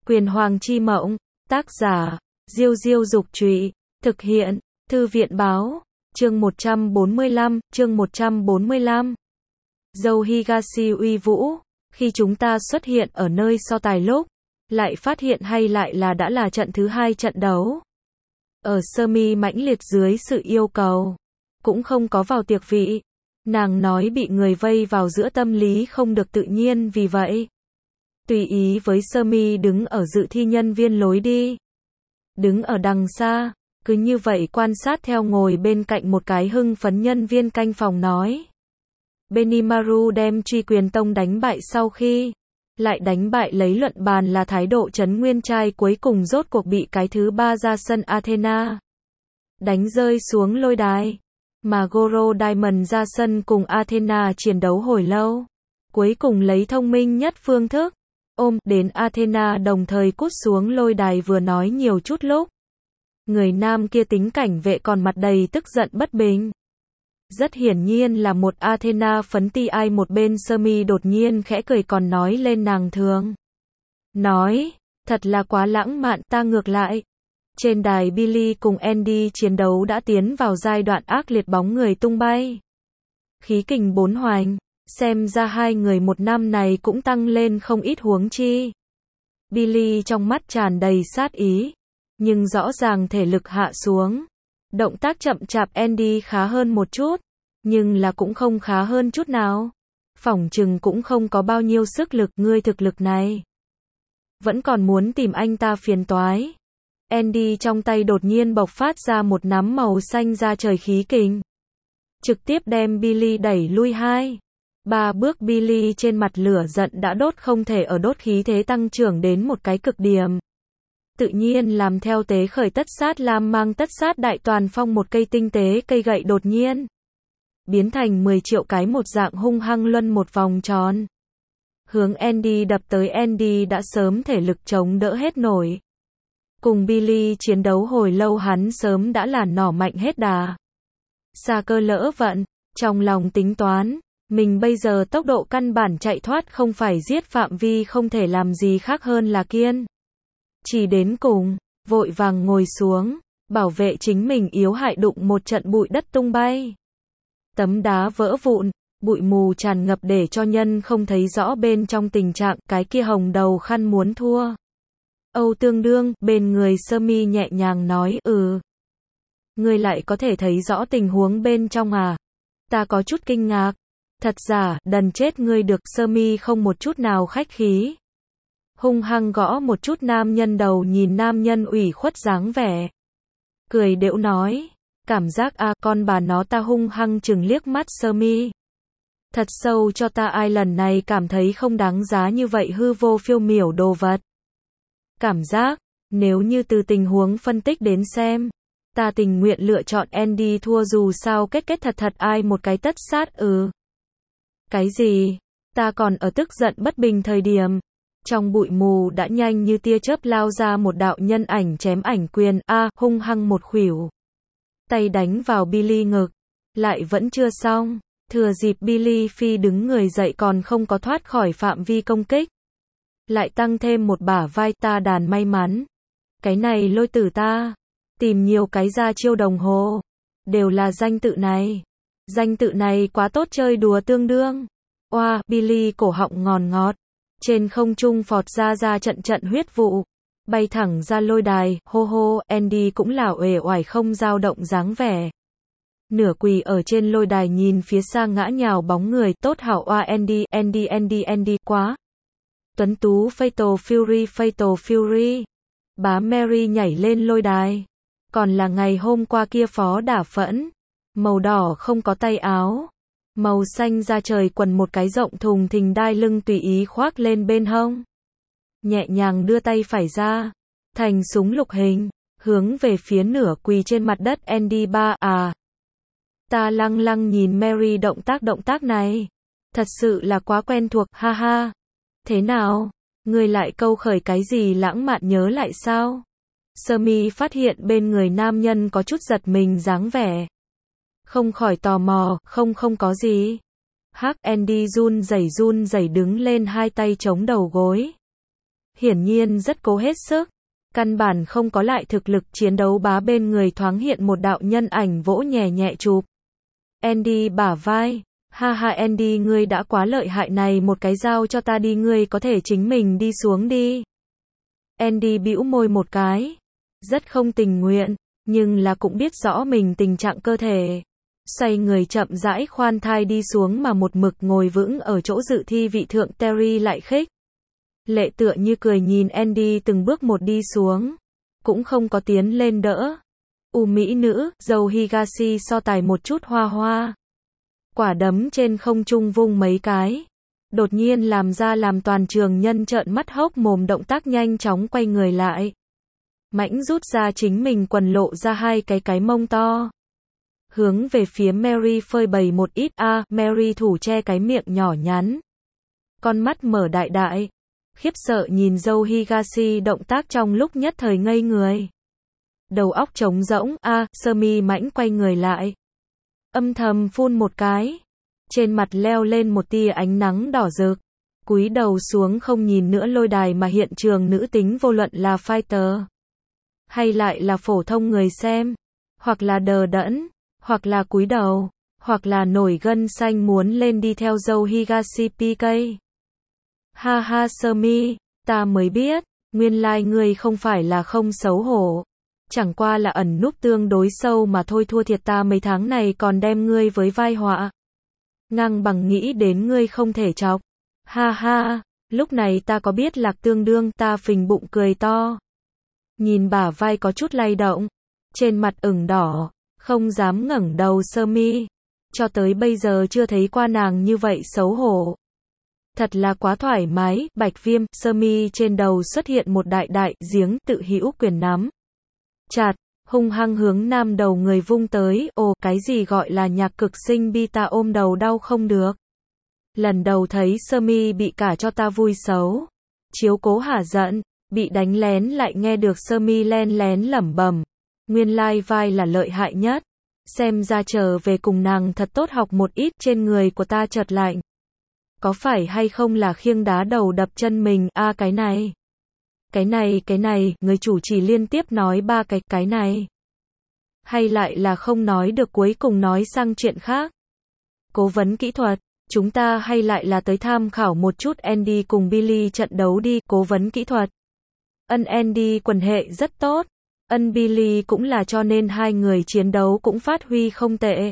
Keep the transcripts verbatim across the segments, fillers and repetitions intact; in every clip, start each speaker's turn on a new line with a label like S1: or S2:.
S1: Quyền Hoàng chi mộng, tác giả, Diêu Diêu Dục Trụy, thực hiện, Thư viện Báo, chương một trăm bốn mươi lăm, chương một trăm bốn mươi lăm. Dâu Higashi uy vũ, khi chúng ta xuất hiện ở nơi so tài lúc, lại phát hiện hay lại là đã là trận thứ hai trận đấu. Ở Sumi mãnh liệt dưới sự yêu cầu, cũng không có vào tiệc vị. Nàng nói bị người vây vào giữa tâm lý không được tự nhiên, vì vậy tùy ý với Sumi đứng ở dự thi nhân viên lối đi. Đứng ở đằng xa, cứ như vậy quan sát theo ngồi bên cạnh một cái hưng phấn nhân viên canh phòng nói. Benimaru đem Truy Quyền Tông đánh bại sau khi lại đánh bại lấy luận bàn là thái độ trấn nguyên trai cuối cùng rốt cuộc bị cái thứ ba ra sân Athena đánh rơi xuống lôi đài. Mà Goro Diamond ra sân cùng Athena chiến đấu hồi lâu, cuối cùng lấy thông minh nhất phương thức ôm đến Athena, đồng thời cút xuống lôi đài. Vừa nói nhiều chút lúc, người nam kia tính cảnh vệ còn mặt đầy tức giận bất bình. Rất hiển nhiên là một Athena phấn ti ai. Một bên Sumi đột nhiên khẽ cười còn nói lên nàng thường nói, thật là quá lãng mạn. Ta ngược lại, trên đài Billy cùng Andy chiến đấu đã tiến vào giai đoạn ác liệt, bóng người tung bay, khí kình bốn hoành, xem ra hai người một năm này cũng tăng lên không ít. Huống chi Billy trong mắt tràn đầy sát ý, nhưng rõ ràng thể lực hạ xuống. Động tác chậm chạp. Andy khá hơn một chút, nhưng là cũng không khá hơn chút nào. Phỏng chừng cũng không có bao nhiêu sức lực. Ngươi thực lực này, vẫn còn muốn tìm anh ta phiền toái. Andy trong tay đột nhiên bộc phát ra một nắm màu xanh ra trời khí kình, trực tiếp đem Billy đẩy lui hai ba bước. Billy trên mặt lửa giận đã đốt không thể ở đốt, khí thế tăng trưởng đến một cái cực điểm. Tự nhiên làm theo tế khởi tất sát lam mang tất sát đại toàn phong, một cây tinh tế cây gậy đột nhiên biến thành mười triệu cái một dạng, hung hăng luân một vòng tròn hướng Andy đập tới. Andy đã sớm thể lực chống đỡ hết nổi, cùng Billy chiến đấu hồi lâu hắn sớm đã là nỏ mạnh hết đà, xa cơ lỡ vận. Trong lòng tính toán, mình bây giờ tốc độ căn bản chạy thoát không phải giết, phạm vi không thể làm gì khác hơn là kiên chỉ đến cùng. Vội vàng ngồi xuống, bảo vệ chính mình yếu hại. Đụng một trận bụi đất tung bay, tấm đá vỡ vụn, bụi mù tràn ngập để cho nhân không thấy rõ bên trong. Tình trạng cái kia hồng đầu khăn muốn thua Âu tương đương. Bên người Sumi nhẹ nhàng nói, ừ, ngươi lại có thể thấy rõ tình huống bên trong à? Ta có chút kinh ngạc. Thật giả, đần chết ngươi được. Sumi không một chút nào khách khí, hung hăng gõ một chút nam nhân đầu. Nhìn nam nhân ủy khuất dáng vẻ, cười đễu nói, cảm giác a à, con bà nó. Ta hung hăng chừng liếc mắt Sumi thật sâu cho ta. Ai lần này cảm thấy không đáng giá như vậy hư vô phiêu miểu đồ vật. Cảm giác, nếu như từ tình huống phân tích đến xem, ta tình nguyện lựa chọn Andy thua. Dù sao kết kết thật thật ai một cái tất sát. Ừ. Cái gì? Ta còn ở tức giận bất bình thời điểm, trong bụi mù đã nhanh như tia chớp lao ra một đạo nhân ảnh chém ảnh quyền. A, à, hung hăng một khuỷu tay đánh vào Billy ngực. Lại vẫn chưa xong, thừa dịp Billy phi đứng người dậy còn không có thoát khỏi phạm vi công kích, lại tăng thêm một bả vai. Ta đàn may mắn, cái này lôi tử ta tìm nhiều cái ra chiêu đồng hồ, đều là danh tự này. Danh tự này quá tốt, chơi đùa tương đương. Oa, Billy cổ họng ngòn ngọt, trên không trung phọt ra ra trận trận huyết vụ, bay thẳng ra lôi đài. Hô hô. Andy cũng là uể oải không dao động dáng vẻ, nửa quỳ ở trên lôi đài nhìn phía xa ngã nhào bóng người. Tốt hảo oa. Andy, Andy, Andy, Andy, quá tuấn tú. Fatal Fury, Fatal Fury. Bá Mary nhảy lên lôi đài, còn là ngày hôm qua kia phó đả phẫn, màu đỏ không có tay áo, màu xanh da trời quần, một cái rộng thùng thình đai lưng tùy ý khoác lên bên hông, nhẹ nhàng đưa tay phải ra thành súng lục hình, hướng về phía nửa quỳ trên mặt đất Andy. Ba à. Ta lăng lăng nhìn Mary, động tác động tác này thật sự là quá quen thuộc. Ha ha. Thế nào, ngươi lại câu khởi cái gì lãng mạn nhớ lại sao? Sumi phát hiện bên người nam nhân có chút giật mình dáng vẻ, không khỏi tò mò. Không không có gì. Hắc. Andy run rẩy run rẩy đứng lên, hai tay chống đầu gối, hiển nhiên rất cố hết sức. Căn bản không có lại thực lực chiến đấu bá bên người thoáng hiện một đạo nhân ảnh vỗ nhẹ nhẹ chụp Andy bả vai. Ha ha Andy ngươi đã quá lợi hại này một cái giao cho ta đi ngươi có thể chính mình đi xuống đi. Andy bĩu môi một cái. Rất không tình nguyện, nhưng là cũng biết rõ mình tình trạng cơ thể. Xoay người chậm rãi khoan thai đi xuống mà một mực ngồi vững ở chỗ dự thi vị thượng Terry lại khích. Lệ tựa như cười nhìn Andy từng bước một đi xuống. Cũng không có tiến lên đỡ. U mỹ nữ, dâu Higashi so tài một chút hoa hoa. Quả đấm trên không trung vung mấy cái. Đột nhiên làm ra làm toàn trường nhân trợn mắt hốc mồm động tác nhanh chóng quay người lại. Mãnh rút ra chính mình quần lộ ra hai cái cái mông to. Hướng về phía Mary phơi bày một ít a à, Mary thủ che cái miệng nhỏ nhắn. Con mắt mở đại đại. Khiếp sợ nhìn dâu Higashi động tác trong lúc nhất thời ngây người. Đầu óc trống rỗng a à, sơ mi mãnh quay người lại. Âm thầm phun một cái. Trên mặt leo lên một tia ánh nắng đỏ rực. Cúi đầu xuống không nhìn nữa lôi đài mà hiện trường nữ tính vô luận là fighter. Hay lại là phổ thông người xem. Hoặc là đờ đẫn. Hoặc là cúi đầu. Hoặc là nổi gân xanh muốn lên đi theo dâu Higashi pê ca. Ha ha sơ mi, ta mới biết. Nguyên lai like ngươi không phải là không xấu hổ. Chẳng qua là ẩn núp tương đối sâu mà thôi thua thiệt ta mấy tháng này còn đem ngươi với vai họa. Ngang bằng nghĩ đến ngươi không thể chọc. Ha ha, lúc này ta có biết lạc tương đương ta phình bụng cười to. Nhìn bả vai có chút lay động. Trên mặt ửng đỏ, không dám ngẩng đầu sơ mi. Cho tới bây giờ chưa thấy qua nàng như vậy xấu hổ. Thật là quá thoải mái, bạch viêm, sơ mi trên đầu xuất hiện một đại đại giếng tự hữu quyền nắm. Chặt, hung hăng hướng nam đầu người vung tới, ồ, cái gì gọi là nhạc cực sinh bi ta ôm đầu đau không được. Lần đầu thấy sơ mi bị cả cho ta vui xấu. Chiếu cố hả giận, bị đánh lén lại nghe được sơ mi len lén lẩm bẩm. Nguyên lai vai là lợi hại nhất. Xem ra trở về cùng nàng thật tốt học một ít trên người của ta chợt lạnh. Có phải hay không là khiêng đá đầu đập chân mình, a à, cái này. Cái này, cái này, người chủ chỉ liên tiếp nói ba cái, cái này. Hay lại là không nói được cuối cùng nói sang chuyện khác. Cố vấn kỹ thuật, chúng ta hay lại là tới tham khảo một chút Andy cùng Billy trận đấu đi, cố vấn kỹ thuật. Ân Andy quần hệ rất tốt. Ân Billy cũng là cho nên hai người chiến đấu cũng phát huy không tệ.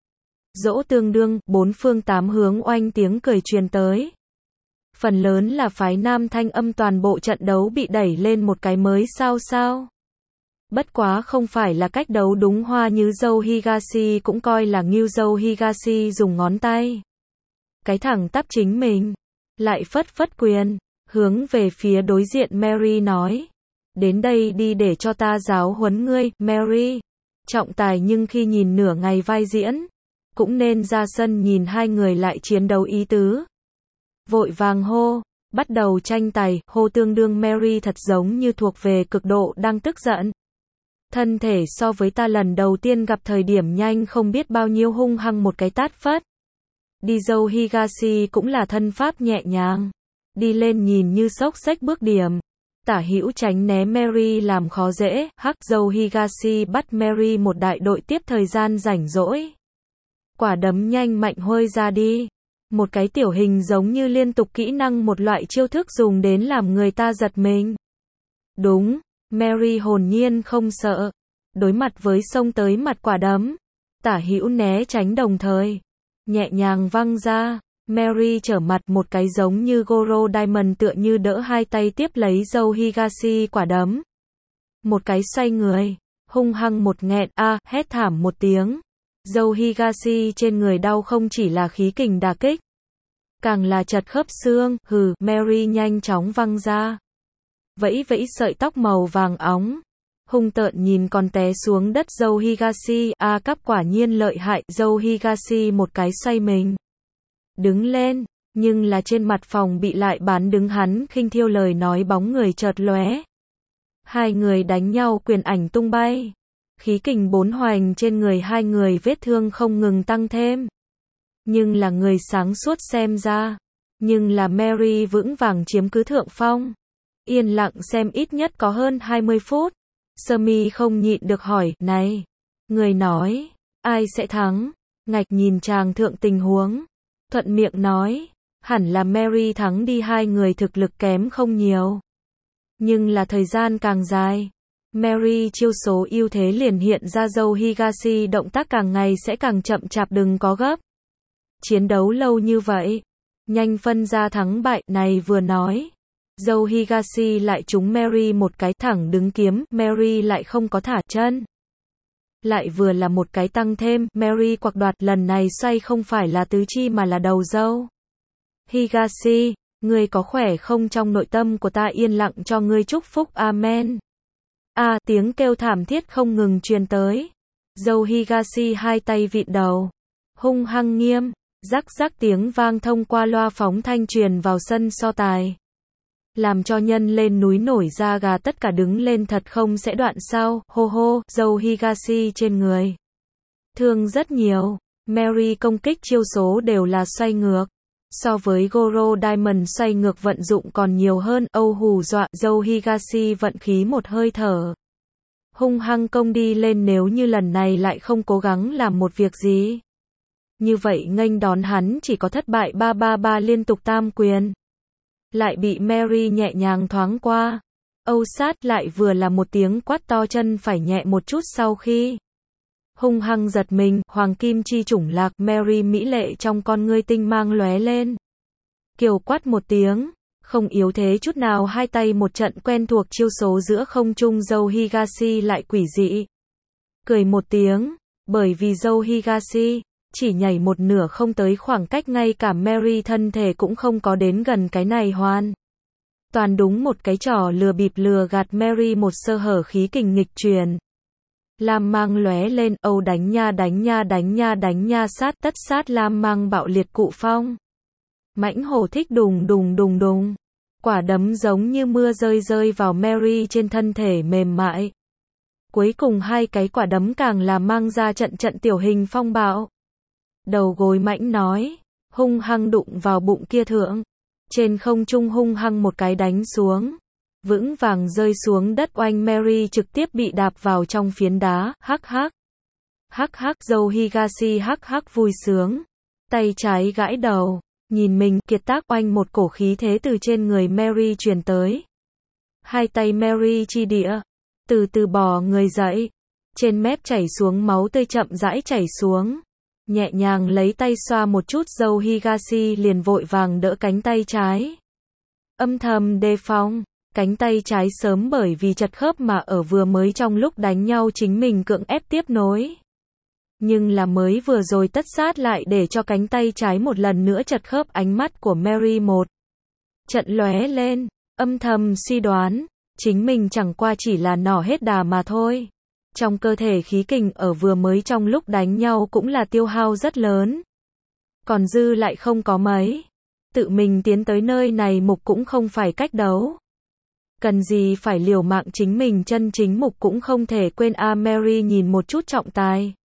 S1: Dỗ tương đương, bốn phương tám hướng oanh tiếng cười truyền tới. Phần lớn là phái nam thanh âm toàn bộ trận đấu bị đẩy lên một cái mới sao sao. Bất quá không phải là cách đấu đúng hoa như dâu Higashi cũng coi là nghiêu dâu Higashi dùng ngón tay. Cái thẳng tắp chính mình. Lại phất phất quyền, hướng về phía đối diện Mary nói. Đến đây đi để cho ta giáo huấn ngươi, Mary. Trọng tài nhưng khi nhìn nửa ngày vai diễn, cũng nên ra sân nhìn hai người lại chiến đấu ý tứ. Vội vàng hô, bắt đầu tranh tài, hô tương đương Mary thật giống như thuộc về cực độ đang tức giận. Thân thể so với ta lần đầu tiên gặp thời điểm nhanh không biết bao nhiêu hung hăng một cái tát phất. Đi dâu Higashi cũng là thân pháp nhẹ nhàng. Đi lên nhìn như xốc xếch bước điểm. Tả hữu tránh né Mary làm khó dễ, hắc dâu Higashi bắt Mary một đại đội tiếp thời gian rảnh rỗi. Quả đấm nhanh mạnh hôi ra đi. Một cái tiểu hình giống như liên tục kỹ năng một loại chiêu thức dùng đến làm người ta giật mình. Đúng, Mary hồn nhiên không sợ. Đối mặt với xông tới mặt quả đấm. Tả hữu né tránh đồng thời. Nhẹ nhàng văng ra. Mary trở mặt một cái giống như Goro Diamond tựa như đỡ hai tay tiếp lấy dâu Higashi quả đấm. Một cái xoay người. Hung hăng một nghẹn a à, hét thảm một tiếng. Dâu Higashi trên người đau không chỉ là khí kình đả kích. Càng là chật khớp xương, hừ, Mary nhanh chóng văng ra. Vẫy vẫy sợi tóc màu vàng óng. Hung tợn nhìn còn té xuống đất dâu Higashi, a à, cắp quả nhiên lợi hại, dâu Higashi một cái xoay mình. Đứng lên, nhưng là trên mặt phòng bị lại bán đứng hắn khinh thiêu lời nói bóng người chợt lóe. Hai người đánh nhau quyền ảnh tung bay. Khí kình bốn hoành trên người hai người vết thương không ngừng tăng thêm. Nhưng là người sáng suốt xem ra. Nhưng là Mary vững vàng chiếm cứ thượng phong. Yên lặng xem ít nhất có hơn hai mươi phút. Sơ Mi không nhịn được hỏi, này, người nói, ai sẽ thắng? Ngạch nhìn chàng thượng tình huống. Thuận miệng nói, hẳn là Mary thắng đi, hai người thực lực kém không nhiều. Nhưng là thời gian càng dài, Mary chiêu số ưu thế liền hiện ra, dâu Higashi động tác càng ngày sẽ càng chậm chạp, đừng có gấp. Chiến đấu lâu như vậy, nhanh phân ra thắng bại, này vừa nói. Dâu Higashi lại trúng Mary một cái thẳng đứng kiếm, Mary lại không có thả chân. Lại vừa là một cái tăng thêm, Mary quặc đoạt, lần này xoay không phải là tứ chi mà là đầu dâu. Higashi, ngươi có khỏe không? Trong nội tâm của ta yên lặng cho ngươi chúc phúc, amen. A à, tiếng kêu thảm thiết không ngừng truyền tới. Dâu Higashi hai tay vịn đầu, hung hăng nghiêm, rắc rắc tiếng vang thông qua loa phóng thanh truyền vào sân so tài. Làm cho nhân lên núi nổi da gà, tất cả đứng lên thật không sẽ đoạn sao, hô hô, dâu Higashi trên người thương rất nhiều. Mary công kích chiêu số đều là xoay ngược. So với Goro Diamond xoay ngược vận dụng còn nhiều hơn, âu hù dọa, dâu Higashi vận khí một hơi thở. Hung hăng công đi lên, nếu như lần này lại không cố gắng làm một việc gì. Như vậy nghênh đón hắn chỉ có thất bại, ba ba ba liên tục tam quyền. Lại bị Mary nhẹ nhàng thoáng qua. Âu sát lại vừa là một tiếng quát to, chân phải nhẹ một chút sau khi hung hăng giật mình, hoàng kim chi chủng lạc, Mary mỹ lệ trong con ngươi tinh mang lóe lên. Kiều quát một tiếng, không yếu thế chút nào, hai tay một trận quen thuộc chiêu số giữa không trung, dâu Higashi lại quỷ dị. Cười một tiếng, bởi vì dâu Higashi chỉ nhảy một nửa không tới khoảng cách, ngay cả Mary thân thể cũng không có đến gần, cái này hoàn toàn đúng một cái trò lừa bịp lừa gạt Mary, một sơ hở khí kình nghịch truyền. Lam mang lóe lên, âu đánh nha đánh nha đánh nha đánh nha, sát tất sát, lam mang bạo liệt cụ phong. Mãnh hổ thích đùng đùng đùng đùng. Quả đấm giống như mưa rơi rơi vào Mary trên thân thể mềm mại. Cuối cùng hai cái quả đấm càng là mang ra trận trận tiểu hình phong bạo. Đầu gối mãnh nói, hung hăng đụng vào bụng kia thượng. Trên không trung hung hăng một cái đánh xuống. Vững vàng rơi xuống đất, oanh, Mary trực tiếp bị đạp vào trong phiến đá, hắc hắc. Hắc hắc, dâu Higashi hắc hắc vui sướng. Tay trái gãi đầu, nhìn mình, kiệt tác, oanh, một cổ khí thế từ trên người Mary truyền tới. Hai tay Mary chi địa, từ từ bò người dậy. Trên mép chảy xuống máu tươi chậm rãi chảy xuống. Nhẹ nhàng lấy tay xoa một chút, dâu Higashi liền vội vàng đỡ cánh tay trái. Âm thầm đề phòng. Cánh tay trái sớm bởi vì chật khớp mà ở vừa mới trong lúc đánh nhau chính mình cưỡng ép tiếp nối. Nhưng là mới vừa rồi tất sát lại để cho cánh tay trái một lần nữa chật khớp, ánh mắt của Mary một trận lóe lên, âm thầm suy đoán, chính mình chẳng qua chỉ là nỏ hết đà mà thôi. Trong cơ thể khí kình ở vừa mới trong lúc đánh nhau cũng là tiêu hao rất lớn. Còn dư lại không có mấy. Tự mình tiến tới nơi này mục cũng không phải cách đấu. Cần gì phải liều mạng, chính mình chân chính mục cũng không thể quên a. Mary nhìn một chút trọng tài.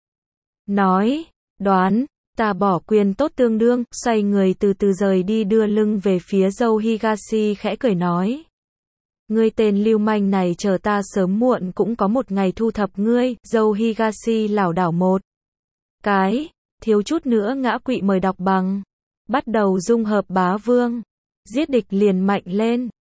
S1: Nói, đoán, ta bỏ quyền tốt tương đương, xoay người từ từ rời đi, đưa lưng về phía dâu Higashi, khẽ cười nói. Ngươi tên lưu manh này, chờ ta sớm muộn cũng có một ngày thu thập ngươi. Dâu Higashi lảo đảo một cái, thiếu chút nữa ngã quỵ, mời đọc bằng. Bắt đầu dung hợp bá vương. Giết địch liền mạnh lên.